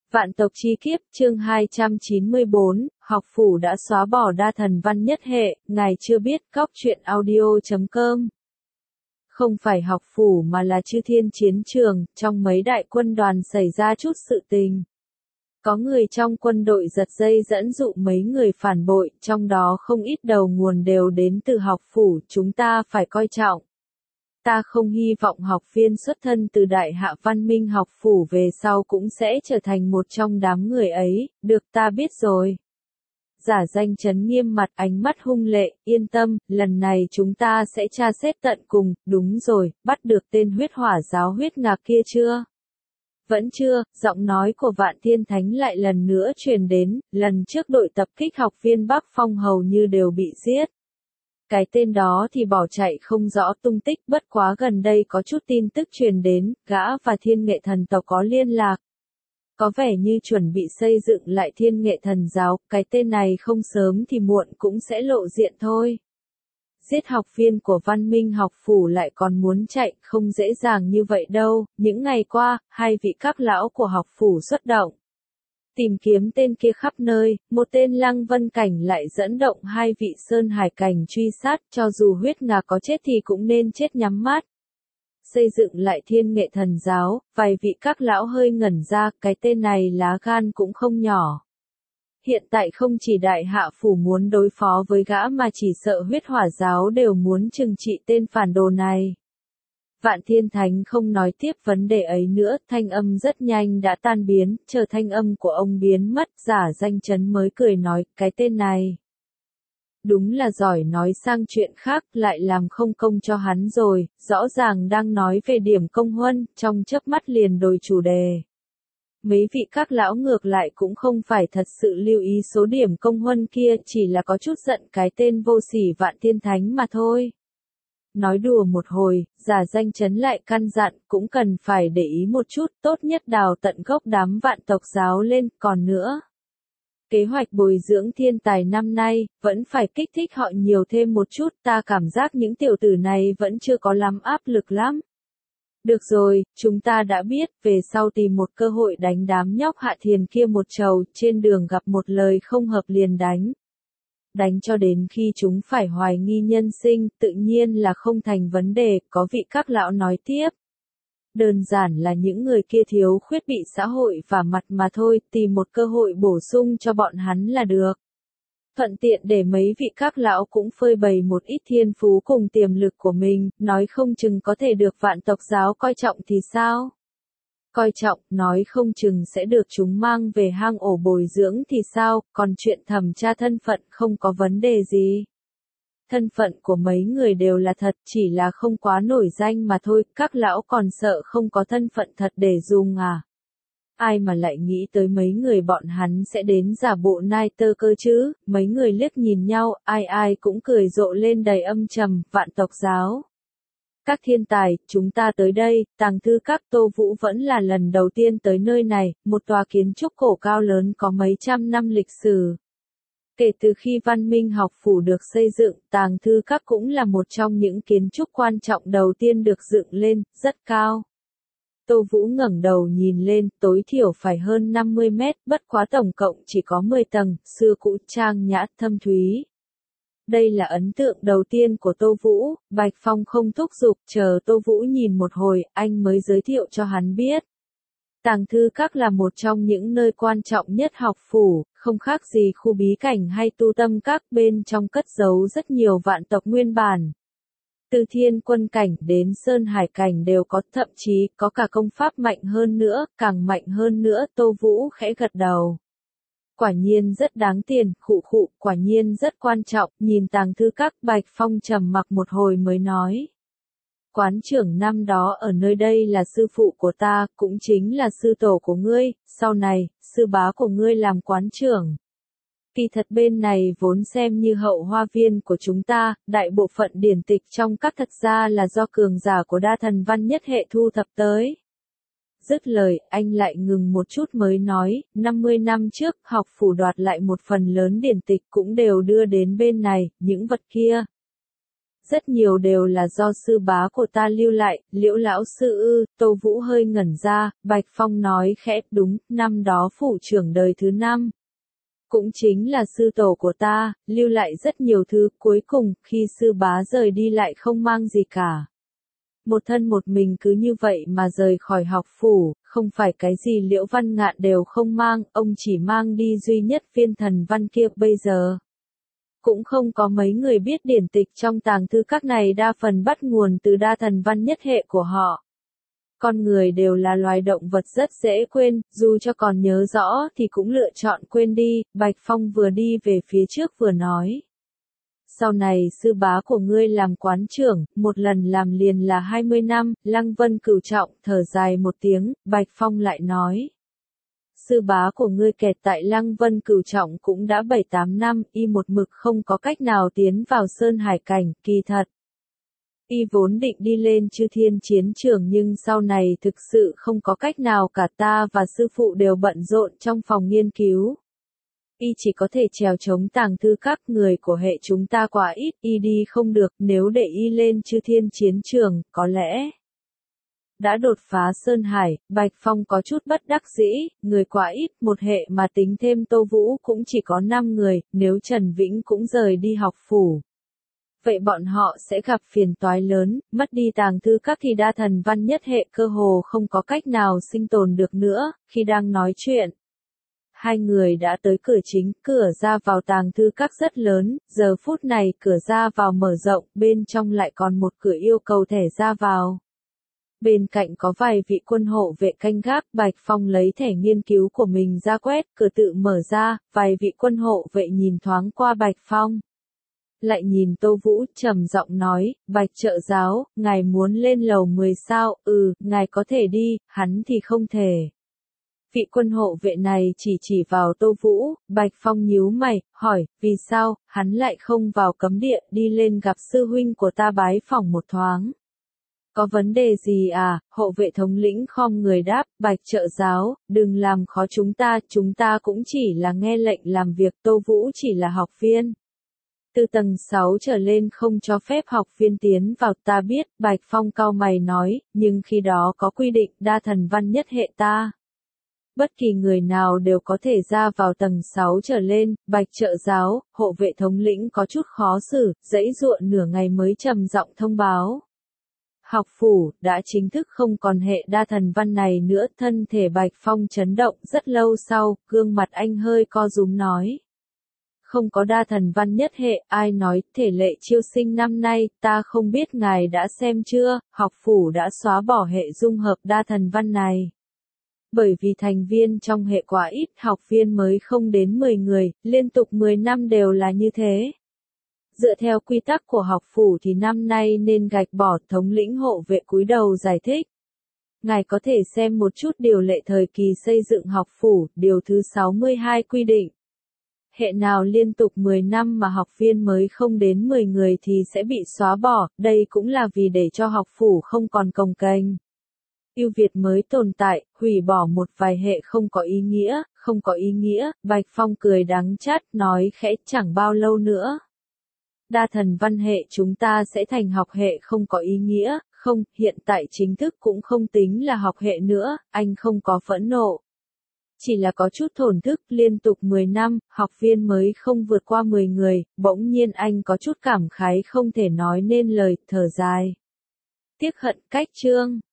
Vạn tộc chi kiếp, chương 294, học phủ đã xóa bỏ đa thần văn nhất hệ, ngài chưa biết, góc truyện audio.com. Không phải học phủ mà là chư thiên chiến trường, trong mấy đại quân đoàn xảy ra chút sự tình. Có người trong quân đội giật dây dẫn dụ mấy người phản bội, trong đó không ít đầu nguồn đều đến từ học phủ, chúng ta phải coi trọng. Ta không hy vọng học viên xuất thân từ đại hạ văn minh học phủ về sau cũng sẽ trở thành một trong đám người ấy, được ta biết rồi. Giả danh trấn nghiêm mặt ánh mắt hung lệ, yên tâm, lần này chúng ta sẽ tra xét tận cùng, đúng rồi, bắt được tên huyết hỏa giáo huyết ngạc kia chưa? Vẫn chưa, giọng nói của Vạn Thiên Thánh lại lần nữa truyền đến, lần trước đội tập kích học viên Bắc Phong hầu như đều bị giết. Cái tên đó thì bỏ chạy không rõ tung tích, bất quá gần đây có chút tin tức truyền đến, gã và Thiên Nghệ Thần tộc có liên lạc. Có vẻ như chuẩn bị xây dựng lại Thiên Nghệ Thần giáo, cái tên này không sớm thì muộn cũng sẽ lộ diện thôi. Giết học viên của văn minh học phủ lại còn muốn chạy, không dễ dàng như vậy đâu, những ngày qua, hai vị các lão của học phủ xuất động. Tìm kiếm tên kia khắp nơi, một tên Lăng Vân Cảnh lại dẫn động hai vị Sơn Hải Cảnh truy sát, cho dù huyết ngà có chết thì cũng nên chết nhắm mắt. Xây dựng lại Thiên Nghệ Thần giáo, vài vị các lão hơi ngẩn ra, cái tên này lá gan cũng không nhỏ. Hiện tại không chỉ đại hạ phủ muốn đối phó với gã mà chỉ sợ huyết hỏa giáo đều muốn trừng trị tên phản đồ này. Vạn Thiên Thánh không nói tiếp vấn đề ấy nữa, thanh âm rất nhanh đã tan biến, chờ thanh âm của ông biến mất, giả danh Trấn mới cười nói, cái tên này. Đúng là giỏi nói sang chuyện khác, lại làm không công cho hắn rồi, rõ ràng đang nói về điểm công huân, trong chớp mắt liền đổi chủ đề. Mấy vị các lão ngược lại cũng không phải thật sự lưu ý số điểm công huân kia, chỉ là có chút giận cái tên vô sỉ Vạn Thiên Thánh mà thôi. Nói đùa một hồi, giả danh Trấn lại căn dặn, cũng cần phải để ý một chút, tốt nhất đào tận gốc đám Vạn tộc giáo lên, còn nữa. Kế hoạch bồi dưỡng thiên tài năm nay, vẫn phải kích thích họ nhiều thêm một chút, ta cảm giác những tiểu tử này vẫn chưa có lắm áp lực lắm. Được rồi, chúng ta đã biết, về sau tìm một cơ hội đánh đám nhóc Hạ Thiền kia một trầu, trên đường gặp một lời không hợp liền đánh. Đánh cho đến khi chúng phải hoài nghi nhân sinh, tự nhiên là không thành vấn đề, có vị các lão nói tiếp. Đơn giản là những người kia thiếu khuyết bị xã hội vả mặt mà thôi, tìm một cơ hội bổ sung cho bọn hắn là được. Thuận tiện để mấy vị các lão cũng phơi bày một ít thiên phú cùng tiềm lực của mình, nói không chừng có thể được Vạn tộc giáo coi trọng thì sao? Coi trọng, nói không chừng sẽ được chúng mang về hang ổ bồi dưỡng thì sao, còn chuyện thẩm tra thân phận không có vấn đề gì. Thân phận của mấy người đều là thật, chỉ là không quá nổi danh mà thôi, các lão còn sợ không có thân phận thật để dùng à. Ai mà lại nghĩ tới mấy người bọn hắn sẽ đến giả bộ nai tơ cơ chứ, mấy người liếc nhìn nhau, ai ai cũng cười rộ lên đầy âm trầm, Vạn tộc giáo. Các thiên tài, chúng ta tới đây, tàng thư các Tô Vũ vẫn là lần đầu tiên tới nơi này, một tòa kiến trúc cổ cao lớn có mấy trăm năm lịch sử. Kể từ khi văn minh học phủ được xây dựng, tàng thư các cũng là một trong những kiến trúc quan trọng đầu tiên được dựng lên, rất cao. Tô Vũ ngẩng đầu nhìn lên, tối thiểu phải hơn 50 mét, bất quá tổng cộng chỉ có 10 tầng, xưa cũ trang nhã thâm thúy. Đây là ấn tượng đầu tiên của Tô Vũ, Bạch Phong không thúc giục, chờ Tô Vũ nhìn một hồi, anh mới giới thiệu cho hắn biết. Tàng thư các là một trong những nơi quan trọng nhất học phủ, không khác gì khu bí cảnh hay tu tâm các, bên trong cất giấu rất nhiều vạn tộc nguyên bản. Từ thiên quân cảnh đến sơn hải cảnh đều có, thậm chí có cả công pháp mạnh hơn nữa, càng mạnh hơn nữa, Tô Vũ khẽ gật đầu. Quả nhiên rất đáng tiền, khụ, quả nhiên rất quan trọng, nhìn tàng thư các, Bạch Phong trầm mặc một hồi mới nói. Quán trưởng năm đó ở nơi đây là sư phụ của ta, cũng chính là sư tổ của ngươi, sau này, sư bá của ngươi làm quán trưởng. Kỳ thật bên này vốn xem như hậu hoa viên của chúng ta, đại bộ phận điển tịch trong các thật ra là do cường giả của đa thần văn nhất hệ thu thập tới. Dứt lời, anh lại ngừng một chút mới nói, 50 năm trước, học phủ đoạt lại một phần lớn điển tịch cũng đều đưa đến bên này, những vật kia. rất nhiều đều là do sư bá của ta lưu lại, Liễu lão sư ư, Tô Vũ hơi ngẩn ra, Bạch Phong nói khẽ, đúng, năm đó phủ trưởng đời thứ 5. Cũng chính là sư tổ của ta, lưu lại rất nhiều thứ, cuối cùng, khi sư bá rời đi lại không mang gì cả. Một thân một mình cứ như vậy mà rời khỏi học phủ, không phải cái gì Liễu Văn Ngạn đều không mang, ông chỉ mang đi duy nhất viên thần văn kia bây giờ. Cũng không có mấy người biết điển tịch trong tàng thư các này đa phần bắt nguồn từ đa thần văn nhất hệ của họ. Con người đều là loài động vật rất dễ quên, dù cho còn nhớ rõ thì cũng lựa chọn quên đi, Bạch Phong vừa đi về phía trước vừa nói. Sau này sư bá của ngươi làm quán trưởng, một lần làm liền là 20 năm, Lăng Vân Cửu trọng, thở dài một tiếng, Bạch Phong lại nói. Sư bá của ngươi kẹt tại Lăng Vân Cửu trọng cũng đã 7-8 năm, y một mực không có cách nào tiến vào Sơn Hải cảnh, kỳ thật. Y vốn định đi lên Chư Thiên chiến trường nhưng sau này thực sự không có cách nào, cả ta và sư phụ đều bận rộn trong phòng nghiên cứu. Y chỉ có thể trèo chống tàng thư các, người của hệ chúng ta quá ít, y đi không được, nếu để y lên Chư Thiên chiến trường, có lẽ đã đột phá Sơn Hải. Bạch Phong có chút bất đắc dĩ, người quá ít, một hệ mà tính thêm Tô Vũ cũng chỉ có 5 người, nếu Trần Vĩnh cũng rời đi học phủ. Vậy bọn họ sẽ gặp phiền toái lớn, mất đi tàng thư các thì đa thần văn nhất hệ cơ hồ không có cách nào sinh tồn được nữa. Khi đang nói chuyện, hai người đã tới cửa chính, cửa ra vào tàng thư các rất lớn, giờ phút này cửa ra vào mở rộng, bên trong lại còn một cửa yêu cầu thẻ ra vào. Bên cạnh có vài vị quân hộ vệ canh gác, Bạch Phong lấy thẻ nghiên cứu của mình ra quét, cửa tự mở ra, vài vị quân hộ vệ nhìn thoáng qua Bạch Phong. Lại nhìn Tô Vũ, trầm giọng nói, Bạch trợ giáo, ngài muốn lên lầu 10 sao, ngài có thể đi, hắn thì không thể. Vị quân hộ vệ này chỉ vào Tô Vũ, Bạch Phong nhíu mày, hỏi, vì sao, hắn lại không vào cấm địa, đi lên gặp sư huynh của ta bái phỏng một thoáng. Có vấn đề gì à, hộ vệ thống lĩnh khom người đáp, Bạch trợ giáo, đừng làm khó chúng ta cũng chỉ là nghe lệnh làm việc, Tô Vũ chỉ là học viên. Từ tầng 6 trở lên không cho phép học viên tiến vào, ta biết, Bạch Phong cau mày nói, nhưng khi đó có quy định đa thần văn nhất hệ ta. Bất kỳ người nào đều có thể ra vào tầng 6 trở lên, Bạch trợ giáo, hộ vệ thống lĩnh có chút khó xử, giãy giụa nửa ngày mới trầm giọng thông báo. Học phủ, đã chính thức không còn hệ đa thần văn này nữa, thân thể Bạch Phong chấn động rất lâu sau, gương mặt anh hơi co rúm nói. Không có đa thần văn nhất hệ, ai nói, thể lệ chiêu sinh năm nay, ta không biết ngài đã xem chưa, học phủ đã xóa bỏ hệ dung hợp đa thần văn này. Bởi vì thành viên trong hệ quá ít, học viên mới không đến 10 người, liên tục 10 năm đều là như thế. Dựa theo quy tắc của học phủ thì năm nay nên gạch bỏ, thống lĩnh hộ vệ cúi đầu giải thích. Ngài có thể xem một chút điều lệ thời kỳ xây dựng học phủ, điều thứ 62 quy định. Hệ nào liên tục 10 năm mà học viên mới không đến 10 người thì sẽ bị xóa bỏ, đây cũng là vì để cho học phủ không còn cồng kềnh. Ưu việt mới tồn tại, hủy bỏ một vài hệ không có ý nghĩa, Bạch Phong cười đắng chát, nói khẽ, chẳng bao lâu nữa. Đa thần văn hệ chúng ta sẽ thành học hệ không có ý nghĩa, không, hiện tại chính thức cũng không tính là học hệ nữa, anh không có phẫn nộ. Chỉ là có chút thổn thức, liên tục 10 năm, học viên mới không vượt qua 10 người, bỗng nhiên anh có chút cảm khái không thể nói nên lời, thở dài. Tiếc hận cách chương.